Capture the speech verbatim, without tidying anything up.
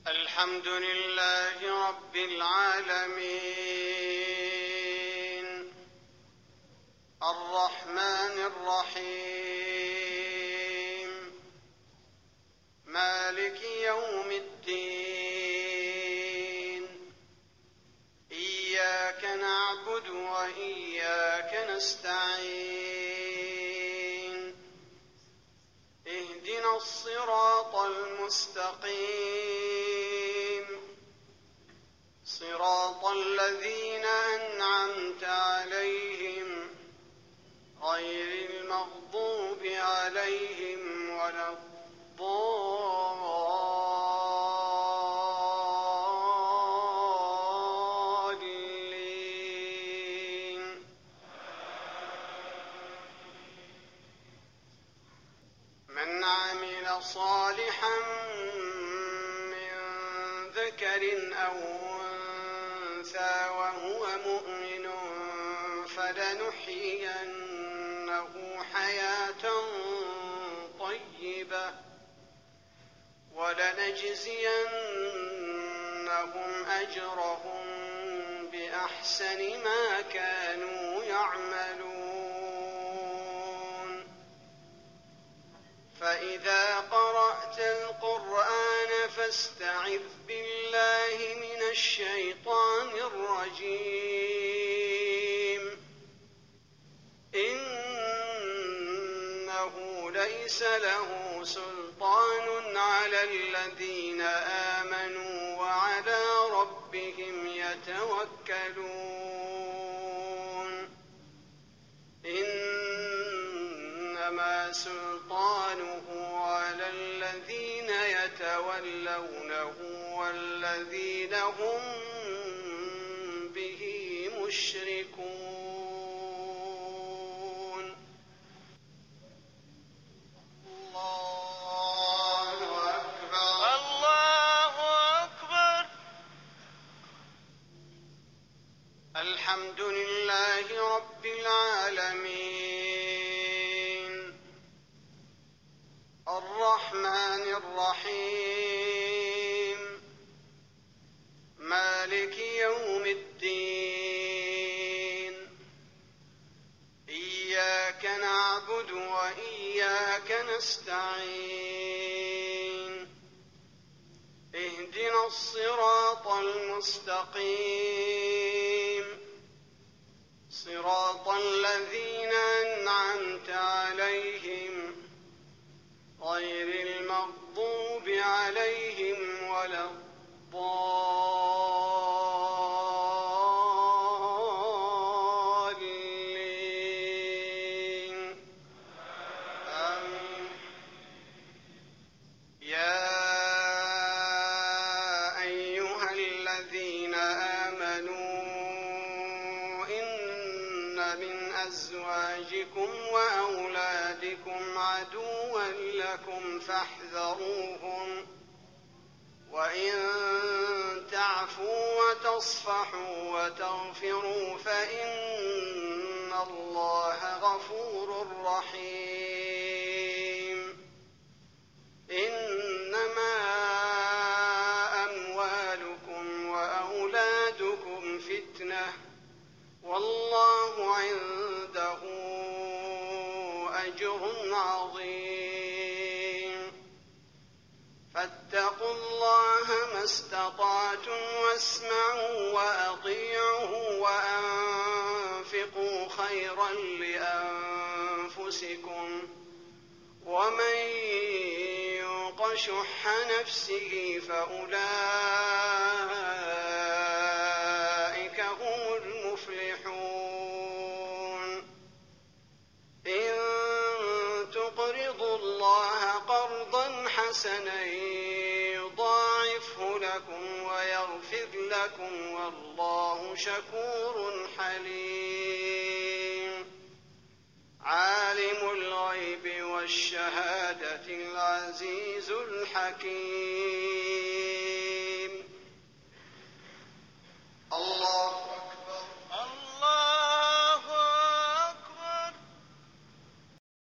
الحمد لله رب العالمين الرحمن الرحيم مالك يوم الدين إياك نعبد وإياك نستعين اهدنا الصراط المستقيم صراط الذين أنعمت عليهم غير المغضوب عليهم ولا الضالين. من عمل صالحا من ذكر أو أنثى وهو مؤمن فلنحيينه حياة طيبة ولنجزينهم أجرهم بأحسن ما كانوا يعملون. فإذا قرأت القرآن فاستعذ بالله من الشيطان الرجيم. إنه ليس له سلطان على الذين آمنوا وعلى ربهم يتوكلون. إنما سلطانه على الذين يتولونه والذين هم به مشركون. الله أكبر الله أكبر. الحمد لله رب العالمين الرحمن الرحيم مالك يوم الدين إياك نعبد وإياك نستعين اهدنا الصراط المستقيم صراط الذين أنعمت عليهم غير المغضوب عليهم ولا الضالين. آمين. يا أيها الذين آمنوا إن من أزواجكم وأولادكم عدوا لكم فاحذروهم وإن تعفوا وتصفحوا وتغفروا فإن الله غفور رحيم. إنما أموالكم وأولادكم فتنة والله عنده أجر عظيم. فاتقوا الله ما استطعتم واسمعوا وأطيعوا وأنفقوا خيرا لأنفسكم ومن يوق شح نفسه فأولئك هم المفلحون. إن تقرضوا الله قرضا حسنا يضاعفه لكم ويغفر لكم والله شكور حليم. عالم الغيب والشهادة العزيز الحكيم.